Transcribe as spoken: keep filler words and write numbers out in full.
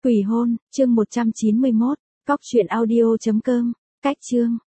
Quỷ hôn, chương một trăm chín mươi mốt, cóc truyện audio chấm com, cách chương.